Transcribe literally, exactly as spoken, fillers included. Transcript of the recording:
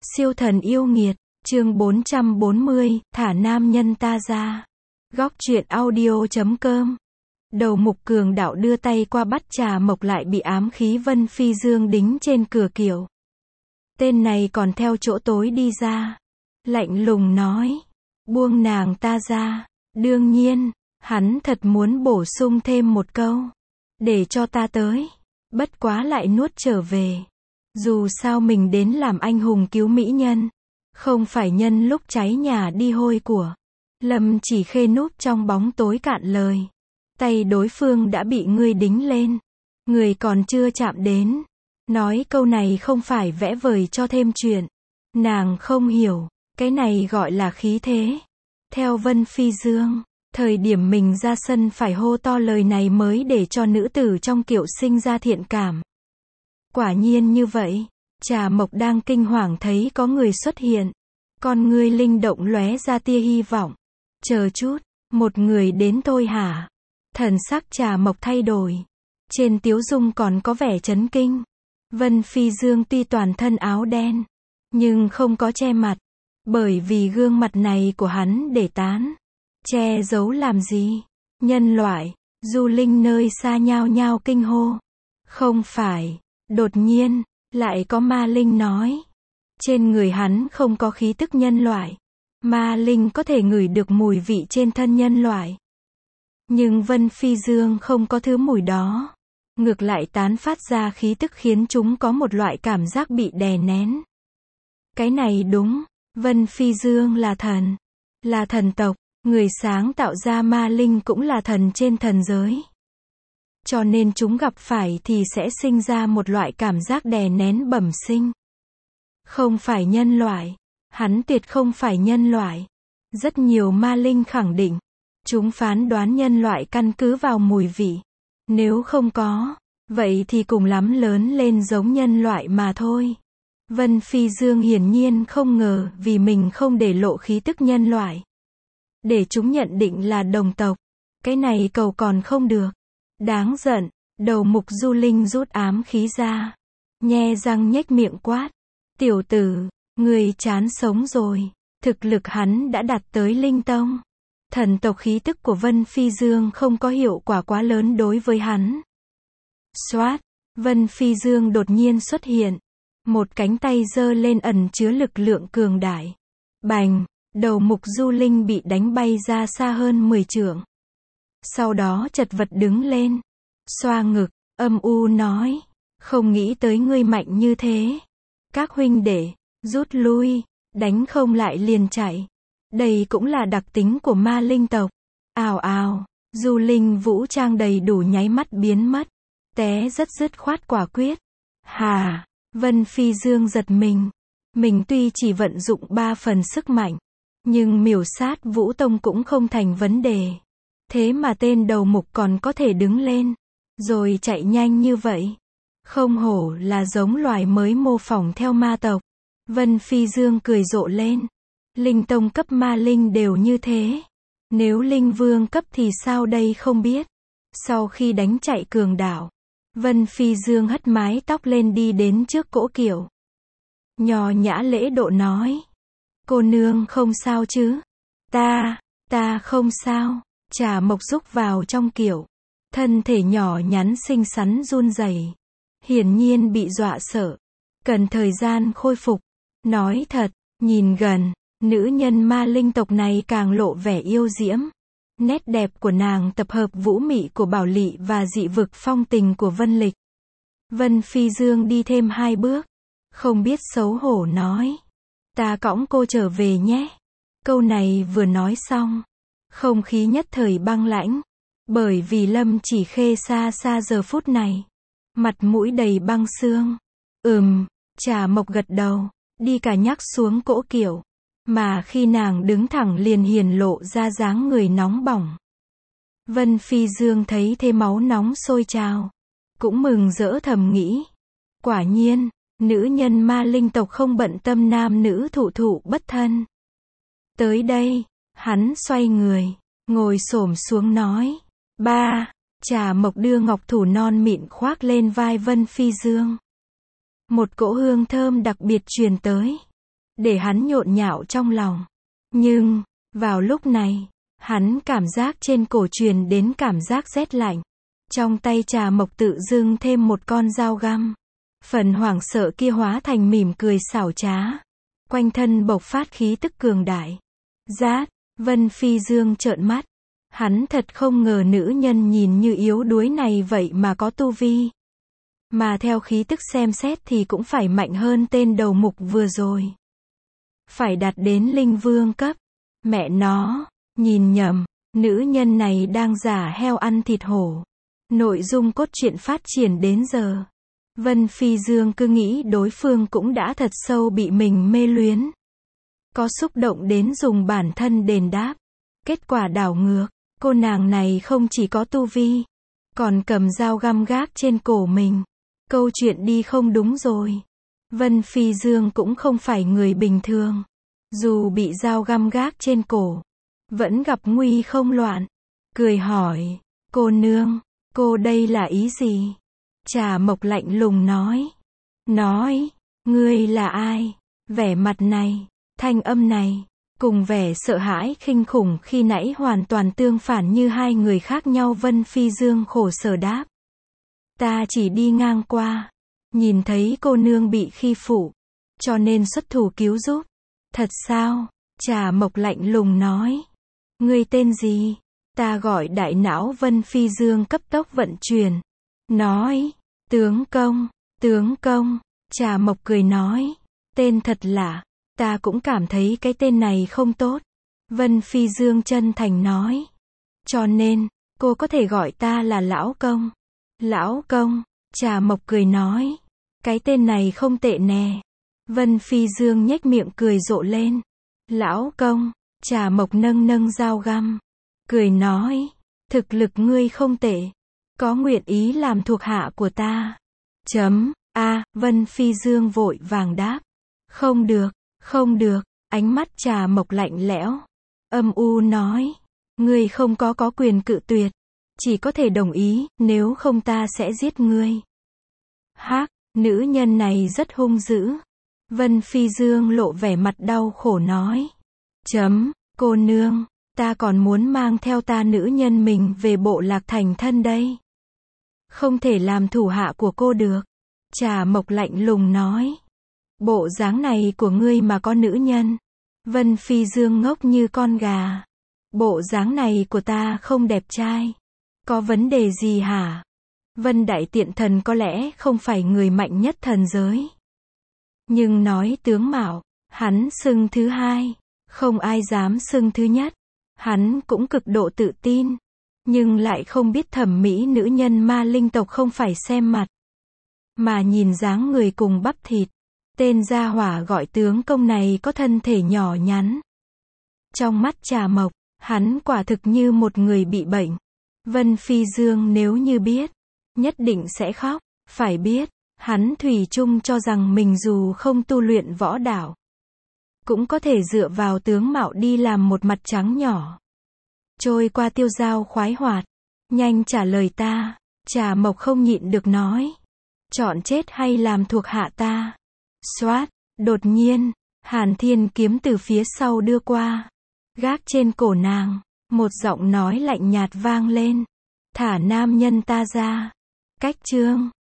Siêu thần yêu nghiệt, chương bốn trăm bốn mươi, thả nam nhân ta ra. Góc truyện audio chấm com. Đầu mục cường đạo đưa tay qua bắt Trà Mộc lại bị ám khí Vân Phi Dương đính trên cửa kiệu. Tên này còn theo chỗ tối đi ra. Lạnh lùng nói, buông nàng ta ra. Đương nhiên, hắn thật muốn bổ sung thêm một câu. Để cho ta tới. Bất quá lại nuốt trở về. Dù sao mình đến làm anh hùng cứu mỹ nhân. Không phải nhân lúc cháy nhà đi hôi của. Lâm Chỉ Khê núp trong bóng tối cạn lời. Tay đối phương đã bị ngươi đính lên. Người còn chưa chạm đến. Nói câu này không phải vẽ vời cho thêm chuyện. Nàng không hiểu. Cái này gọi là khí thế. Theo Vân Phi Dương, thời điểm mình ra sân phải hô to lời này mới để cho nữ tử trong kiệu sinh ra thiện cảm. Quả nhiên như vậy. Trà Mộc đang kinh hoàng thấy có người xuất hiện. Con ngươi linh động lóe ra tia hy vọng. Chờ chút, một người đến thôi hả? Thần sắc Trà Mộc thay đổi. Trên tiếu dung còn có vẻ chấn kinh. Vân Phi Dương tuy toàn thân áo đen, nhưng không có che mặt. Bởi vì gương mặt này của hắn để tán. Che giấu làm gì? Nhân loại, Du Linh nơi xa nhao nhao kinh hô. Không phải. Đột nhiên, lại có ma linh nói. Trên người hắn không có khí tức nhân loại. Ma linh có thể ngửi được mùi vị trên thân nhân loại. Nhưng Vân Phi Dương không có thứ mùi đó. Ngược lại tán phát ra khí tức khiến chúng có một loại cảm giác bị đè nén. Cái này đúng. Vân Phi Dương là thần. Là thần tộc. Người sáng tạo ra ma linh cũng là thần trên thần giới. Cho nên chúng gặp phải thì sẽ sinh ra một loại cảm giác đè nén bẩm sinh. Không phải nhân loại. Hắn tuyệt không phải nhân loại. Rất nhiều ma linh khẳng định. Chúng phán đoán nhân loại căn cứ vào mùi vị. Nếu không có, vậy thì cùng lắm lớn lên giống nhân loại mà thôi. Vân Phi Dương hiển nhiên không ngờ vì mình không để lộ khí tức nhân loại. Để chúng nhận định là đồng tộc. Cái này cầu còn không được. Đáng giận, đầu mục Du Linh rút ám khí ra. Nhe răng nhếch miệng quát. Tiểu tử, người chán sống rồi. Thực lực hắn đã đạt tới linh tông. Thần tộc khí tức của Vân Phi Dương không có hiệu quả quá lớn đối với hắn. Xoát, Vân Phi Dương đột nhiên xuất hiện. Một cánh tay giơ lên ẩn chứa lực lượng cường đại. Bành, đầu mục Du Linh bị đánh bay ra xa hơn mười trượng. Sau đó chật vật đứng lên. Xoa ngực, âm u nói. Không nghĩ tới ngươi mạnh như thế. Các huynh đệ, rút lui, đánh không lại liền chạy. Đây cũng là đặc tính của ma linh tộc. Ào ào, Du Linh vũ trang đầy đủ nháy mắt biến mất. Té rất dứt khoát quả quyết. Hà, Vân Phi Dương giật mình. Mình tuy chỉ vận dụng ba phần sức mạnh, nhưng miểu sát Vũ Tông cũng không thành vấn đề. Thế mà tên đầu mục còn có thể đứng lên, rồi chạy nhanh như vậy. Không hổ là giống loài mới mô phỏng theo ma tộc. Vân Phi Dương cười rộ lên. Linh tông cấp ma linh đều như thế. Nếu linh vương cấp thì sao đây không biết. Sau khi đánh chạy cường đảo, Vân Phi Dương hất mái tóc lên đi đến trước cỗ kiệu. Nho nhã lễ độ nói. Cô nương không sao chứ? Ta, ta không sao. Trà Mộc rúc vào trong kiệu. Thân thể nhỏ nhắn xinh xắn run rẩy. Hiển nhiên bị dọa sợ. Cần thời gian khôi phục. Nói thật, nhìn gần, nữ nhân ma linh tộc này càng lộ vẻ yêu diễm. Nét đẹp của nàng tập hợp vũ mị của Bảo Lị và dị vực phong tình của Vân Lịch. Vân Phi Dương đi thêm hai bước. Không biết xấu hổ nói. Ta cõng cô trở về nhé. Câu này vừa nói xong. Không khí nhất thời băng lãnh. Bởi vì Lâm Chỉ Khê xa xa giờ phút này. Mặt mũi đầy băng xương. Ừm, Trà Mộc gật đầu. Đi cả nhắc xuống cỗ kiệu. Mà khi nàng đứng thẳng liền hiển lộ ra dáng người nóng bỏng. Vân Phi Dương thấy thế máu nóng sôi trào. Cũng mừng rỡ thầm nghĩ. Quả nhiên, nữ nhân ma linh tộc không bận tâm nam nữ thụ thụ bất thân. Tới đây, hắn xoay người, ngồi xổm xuống nói. Ba, Trà Mộc đưa ngọc thủ non mịn khoác lên vai Vân Phi Dương. Một cỗ hương thơm đặc biệt truyền tới. để hắn nhộn nhạo trong lòng. Nhưng, vào lúc này, hắn cảm giác trên cổ truyền đến cảm giác rét lạnh. Trong tay Trà Mộc tự dưng thêm một con dao găm. Phần hoảng sợ kia hóa thành mỉm cười xảo trá. Quanh thân bộc phát khí tức cường đại. Rát, Vân Phi Dương trợn mắt. Hắn thật không ngờ nữ nhân nhìn như yếu đuối này vậy mà có tu vi. Mà theo khí tức xem xét thì cũng phải mạnh hơn tên đầu mục vừa rồi. Phải đạt đến linh vương cấp. Mẹ nó, nhìn nhầm, nữ nhân này đang giả heo ăn thịt hổ. Nội dung cốt truyện phát triển đến giờ. Vân Phi Dương cứ nghĩ đối phương cũng đã thật sâu bị mình mê luyến. Có xúc động đến dùng bản thân đền đáp. Kết quả đảo ngược, cô nàng này không chỉ có tu vi, còn cầm dao găm gác trên cổ mình. Câu chuyện đi không đúng rồi. Vân Phi Dương cũng không phải người bình thường. Dù bị dao găm gác trên cổ, vẫn gặp nguy không loạn. Cười hỏi, cô nương, cô đây là ý gì? Trà Mộc lạnh lùng nói. Nói, ngươi là ai? Vẻ mặt này, thanh âm này, cùng vẻ sợ hãi khinh khủng khi nãy hoàn toàn tương phản như hai người khác nhau. Vân Phi Dương khổ sở đáp. Ta chỉ đi ngang qua, nhìn thấy cô nương bị khi phụ, cho nên xuất thủ cứu giúp. Thật sao? Trà Mộc lạnh lùng nói. Ngươi tên gì? Ta gọi đại não. Vân Phi Dương cấp tốc vận chuyển. Nói, tướng công, tướng công. Trà Mộc cười nói, tên thật lạ, ta cũng cảm thấy cái tên này không tốt. Vân Phi Dương chân thành nói, cho nên, cô có thể gọi ta là lão công. Lão công, Trà Mộc cười nói, cái tên này không tệ nè. Vân Phi Dương nhếch miệng cười rộ lên. Lão công, Trà Mộc nâng nâng dao găm, cười nói, thực lực ngươi không tệ, có nguyện ý làm thuộc hạ của ta? Chấm, a, Vân Phi Dương vội vàng đáp. Không được, không được, ánh mắt Trà Mộc lạnh lẽo, âm u nói, ngươi không có có quyền cự tuyệt, chỉ có thể đồng ý, nếu không ta sẽ giết ngươi. Hắc, nữ nhân này rất hung dữ. Vân Phi Dương lộ vẻ mặt đau khổ nói. Chấm, cô nương, ta còn muốn mang theo ta nữ nhân mình về Bộ Lạc thành thân đây. Không thể làm thủ hạ của cô được. Trà Mộc lạnh lùng nói. Bộ dáng này của ngươi mà có nữ nhân. Vân Phi Dương ngốc như con gà. Bộ dáng này của ta không đẹp trai. Có vấn đề gì hả? Vân Đại Tiện Thần có lẽ không phải người mạnh nhất thần giới. Nhưng nói tướng mạo, hắn xưng thứ hai, không ai dám xưng thứ nhất. Hắn cũng cực độ tự tin, nhưng lại không biết thẩm mỹ nữ nhân ma linh tộc không phải xem mặt, mà nhìn dáng người cùng bắp thịt. Tên gia hỏa gọi tướng công này có thân thể nhỏ nhắn. Trong mắt Trà Mộc, hắn quả thực như một người bị bệnh. Vân Phi Dương nếu như biết, nhất định sẽ khóc. Phải biết, hắn thủy chung cho rằng mình dù không tu luyện võ đạo, cũng có thể dựa vào tướng mạo đi làm một mặt trắng nhỏ. Trôi qua tiêu dao khoái hoạt. Nhanh trả lời ta. Trà Mộc không nhịn được nói. Chọn chết hay làm thuộc hạ ta? Xoát, đột nhiên, Hàn Thiên kiếm từ phía sau đưa qua. Gác trên cổ nàng, một giọng nói lạnh nhạt vang lên. Thả nam nhân ta ra. Cách chương